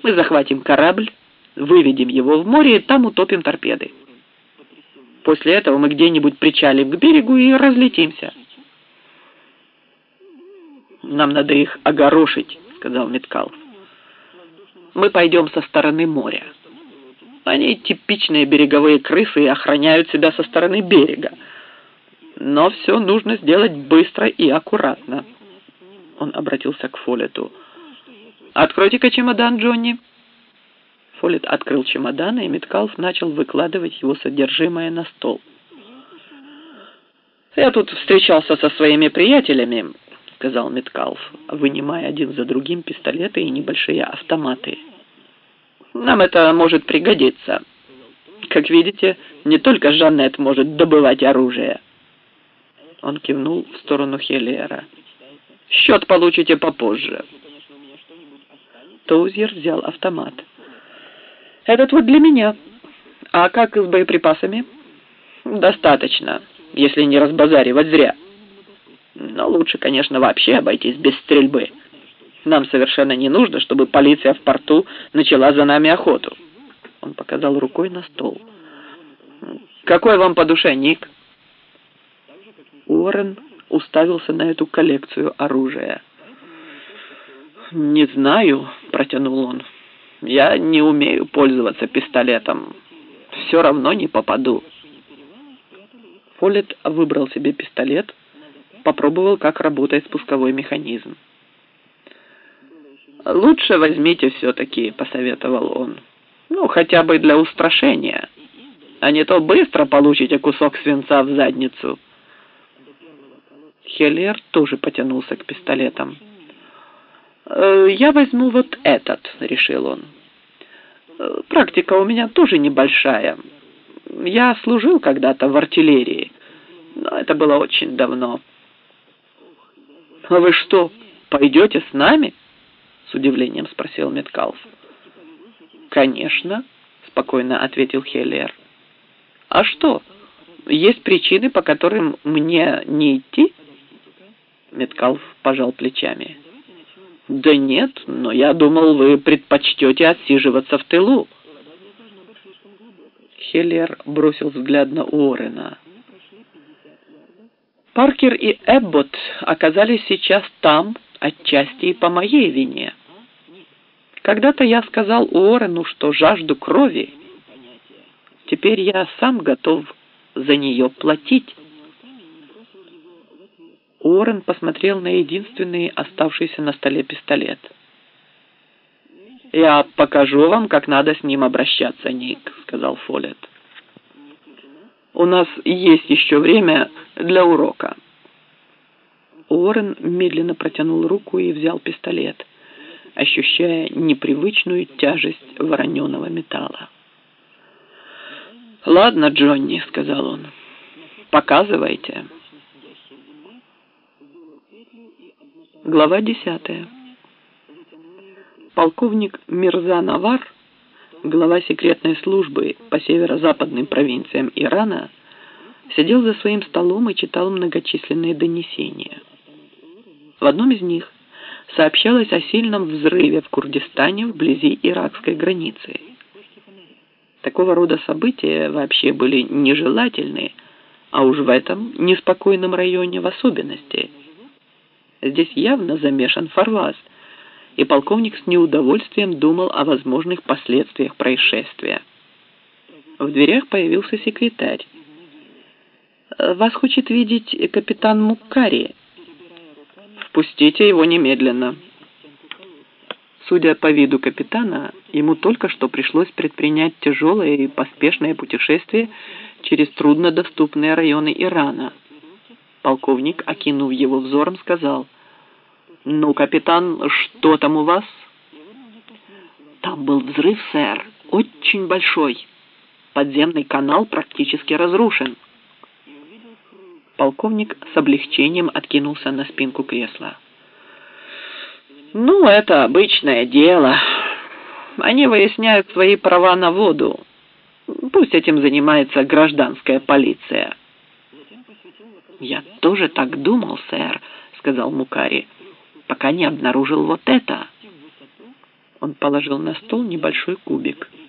Мы захватим корабль, выведем его в море и там утопим торпеды. После этого мы где-нибудь причалим к берегу и разлетимся. Нам надо их огорошить, сказал Меткалф. Мы пойдем со стороны моря. Они типичные береговые крысы и охраняют себя со стороны берега. Но все нужно сделать быстро и аккуратно. Он обратился к Фоллету. «Откройте-ка чемодан, Джонни». Фоллет открыл чемодан, и Меткалф начал выкладывать его содержимое на стол. «Я тут встречался со своими приятелями», — сказал Меткалф, вынимая один за другим пистолеты и небольшие автоматы. «Нам это может пригодиться. Как видите, не только Жаннет может добывать оружие». Он кивнул в сторону Хеллиера. «Счет получите попозже». Тоузер взял автомат. «Этот вот для меня. А как с боеприпасами?» «Достаточно, если не разбазаривать зря. Но лучше, конечно, вообще обойтись без стрельбы. Нам совершенно не нужно, чтобы полиция в порту начала за нами охоту». Он показал рукой на стол. «Какой вам по душе ник?» Уоррен уставился на эту коллекцию оружия. «Не знаю», — протянул он. «Я не умею пользоваться пистолетом. Все равно не попаду». Фоллет выбрал себе пистолет, попробовал, как работает спусковой механизм. «Лучше возьмите все-таки», — посоветовал он. «Ну, хотя бы для устрашения. А не то быстро получите кусок свинца в задницу». Хеллиер тоже потянулся к пистолетам. «Я возьму вот этот», — решил он. «Практика у меня тоже небольшая. Я служил когда-то в артиллерии, но это было очень давно». «А вы что, пойдете с нами?» — с удивлением спросил Меткалф. «Конечно», — спокойно ответил Хеллиер. «А что, есть причины, по которым мне не идти?» Меткалф пожал плечами. «Да нет, но я думал, вы предпочтете отсиживаться в тылу». Хеллиер бросил взгляд на Уоррена. «Паркер и Эбботт оказались сейчас там, отчасти и по моей вине. Когда-то я сказал Уоррену, что жажду крови. Теперь я сам готов за нее платить». Уоррен посмотрел на единственный оставшийся на столе пистолет. «Я покажу вам, как надо с ним обращаться, Ник», — сказал Фоллет. «У нас есть еще время для урока». Уоррен медленно протянул руку и взял пистолет, ощущая непривычную тяжесть вороненого металла. «Ладно, Джонни», — сказал он, — «показывайте». Глава 10. Полковник Мирза Навар, глава секретной службы по северо-западным провинциям Ирана, сидел за своим столом и читал многочисленные донесения. В одном из них сообщалось о сильном взрыве в Курдистане вблизи иракской границы. Такого рода события вообще были нежелательны, а уж в этом неспокойном районе в особенности. Здесь явно замешан Фарваз, и полковник с неудовольствием думал о возможных последствиях происшествия. В дверях появился секретарь. «Вас хочет видеть капитан Муккари». «Впустите его немедленно». Судя по виду капитана, ему только что пришлось предпринять тяжелое и поспешное путешествие через труднодоступные районы Ирана. Полковник, окинув его взором, сказал: «Ну, капитан, что там у вас?» «Там был взрыв, сэр, очень большой. Подземный канал практически разрушен». Полковник с облегчением откинулся на спинку кресла. «Ну, это обычное дело. Они выясняют свои права на воду. Пусть этим занимается гражданская полиция». «Я тоже так думал, сэр», — сказал Муккари, «пока не обнаружил вот это». Он положил на стол небольшой кубик.